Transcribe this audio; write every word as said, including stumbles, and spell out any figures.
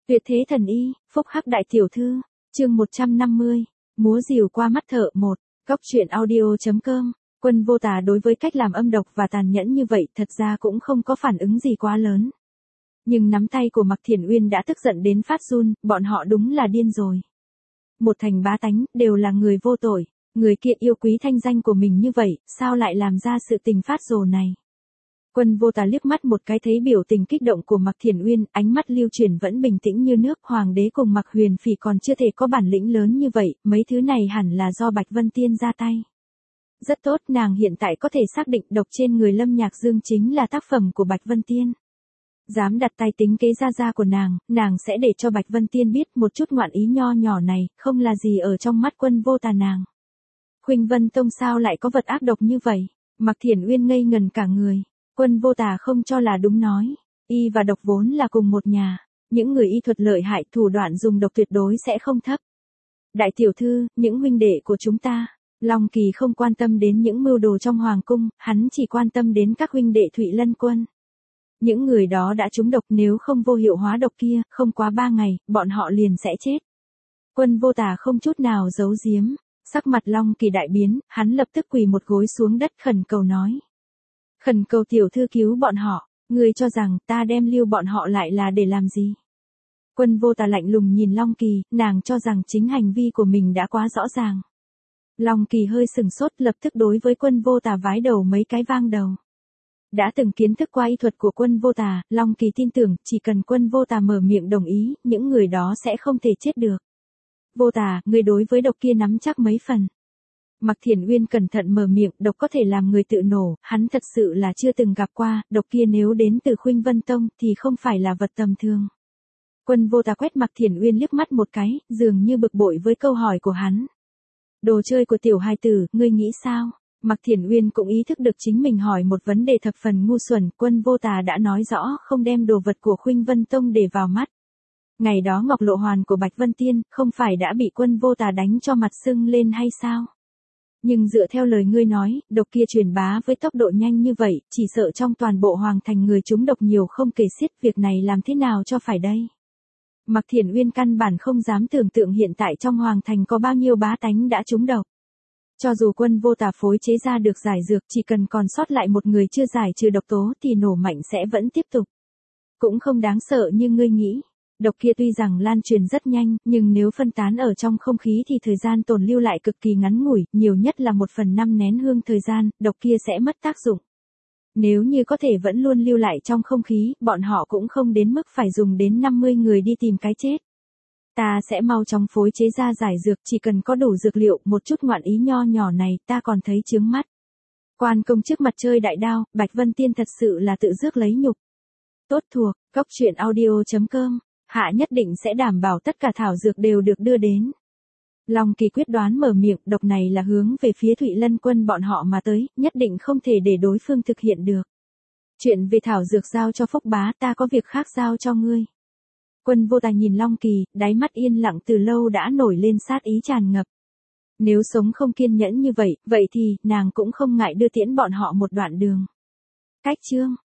Tuyệt thế thần y, phúc hắc đại tiểu thư, chương một trăm năm mươi, múa rìu qua mắt thợ một, góc truyện audio.com. Quân Vô Tà đối với cách làm âm độc và tàn nhẫn như vậy thật ra cũng không có phản ứng gì quá lớn. Nhưng nắm tay của Mạc Thiển Uyên đã tức giận đến phát run, bọn họ đúng là điên rồi. Một thành bá tánh, đều là người vô tội, người kia yêu quý thanh danh của mình như vậy, sao lại làm ra sự tình phát rồ này. Quân Vô Tà liếc mắt một cái thấy biểu tình kích động của Mạc Thiển Uyên, ánh mắt lưu chuyển vẫn bình tĩnh như nước. Hoàng đế cùng Mạc Huyền Phỉ còn chưa thể có bản lĩnh lớn như vậy, mấy thứ này hẳn là do Bạch Vân Tiên ra tay. Rất tốt, nàng hiện tại có thể xác định độc trên người Lâm Nhạc Dương chính là tác phẩm của Bạch Vân Tiên. Dám đặt tay tính kế gia gia của nàng, nàng sẽ để cho Bạch Vân Tiên biết một chút ngoạn ý nho nhỏ này, không là gì ở trong mắt Quân Vô Tà nàng. Khuynh Vân Tông sao lại có vật ác độc như vậy? Mạc Thiển Uyên ngây ngần cả người. Quân Vô Tà không cho là đúng nói, y và độc vốn là cùng một nhà, những người y thuật lợi hại thủ đoạn dùng độc tuyệt đối sẽ không thấp. Đại tiểu thư, những huynh đệ của chúng ta, Long Kỳ không quan tâm đến những mưu đồ trong hoàng cung, hắn chỉ quan tâm đến các huynh đệ Thụy Lân Quân. Những người đó đã trúng độc, nếu không vô hiệu hóa độc kia, không quá ba ngày, bọn họ liền sẽ chết. Quân Vô Tà không chút nào giấu giếm, sắc mặt Long Kỳ đại biến, hắn lập tức quỳ một gối xuống đất khẩn cầu nói. Khẩn cầu tiểu thư cứu bọn họ, ngươi cho rằng ta đem lưu bọn họ lại là để làm gì? Quân Vô Tà lạnh lùng nhìn Long Kỳ, nàng cho rằng chính hành vi của mình đã quá rõ ràng. Long Kỳ hơi sừng sốt, lập tức đối với Quân Vô Tà vái đầu mấy cái vang đầu. Đã từng kiến thức qua y thuật của Quân Vô Tà, Long Kỳ tin tưởng chỉ cần Quân Vô Tà mở miệng đồng ý, những người đó sẽ không thể chết được. Vô Tà, ngươi đối với độc kia nắm chắc mấy phần? Mạc Thiển Uyên cẩn thận mở miệng, độc có thể làm người tự nổ, hắn thật sự là chưa từng gặp qua, độc kia nếu đến từ Khuynh Vân Tông thì không phải là vật tầm thường. Quân Vô Tà quét Mạc Thiển Uyên liếc mắt một cái, dường như bực bội với câu hỏi của hắn. Đồ chơi của tiểu hài tử, ngươi nghĩ sao? Mạc Thiển Uyên cũng ý thức được chính mình hỏi một vấn đề thập phần ngu xuẩn, Quân Vô Tà đã nói rõ không đem đồ vật của Khuynh Vân Tông để vào mắt. Ngày đó Ngọc Lộ Hoàn của Bạch Vân Tiên, không phải đã bị Quân Vô Tà đánh cho mặt sưng lên hay sao? Nhưng dựa theo lời ngươi nói, độc kia truyền bá với tốc độ nhanh như vậy, chỉ sợ trong toàn bộ hoàng thành người chúng độc nhiều không kể xiết, việc này làm thế nào cho phải đây? Mạc Thiển Uyên căn bản không dám tưởng tượng hiện tại trong hoàng thành có bao nhiêu bá tánh đã trúng độc. Cho dù Quân Vô Tà phối chế ra được giải dược, chỉ cần còn sót lại một người chưa giải trừ độc tố thì nổ mạnh sẽ vẫn tiếp tục. Cũng không đáng sợ như ngươi nghĩ. Độc kia tuy rằng lan truyền rất nhanh, nhưng nếu phân tán ở trong không khí thì thời gian tồn lưu lại cực kỳ ngắn ngủi, nhiều nhất là một phần năm nén hương thời gian, độc kia sẽ mất tác dụng. Nếu như có thể vẫn luôn lưu lại trong không khí, bọn họ cũng không đến mức phải dùng đến năm mươi người đi tìm cái chết. Ta sẽ mau chóng phối chế ra giải dược, chỉ cần có đủ dược liệu, một chút ngoạn ý nho nhỏ này, ta còn thấy chướng mắt. Quan công trước mặt chơi đại đao, Bạch Vân Tiên thật sự là tự rước lấy nhục. Tốt thuộc, góc truyện audio.com. Hạ nhất định sẽ đảm bảo tất cả thảo dược đều được đưa đến. Long Kỳ quyết đoán mở miệng, độc này là hướng về phía Thụy Lân Quân bọn họ mà tới, nhất định không thể để đối phương thực hiện được. Chuyện về thảo dược giao cho Phúc Bá, ta có việc khác giao cho ngươi. Quân Vô Tà nhìn Long Kỳ, đáy mắt yên lặng từ lâu đã nổi lên sát ý tràn ngập. Nếu sống không kiên nhẫn như vậy, vậy thì, nàng cũng không ngại đưa tiễn bọn họ một đoạn đường. Cách chương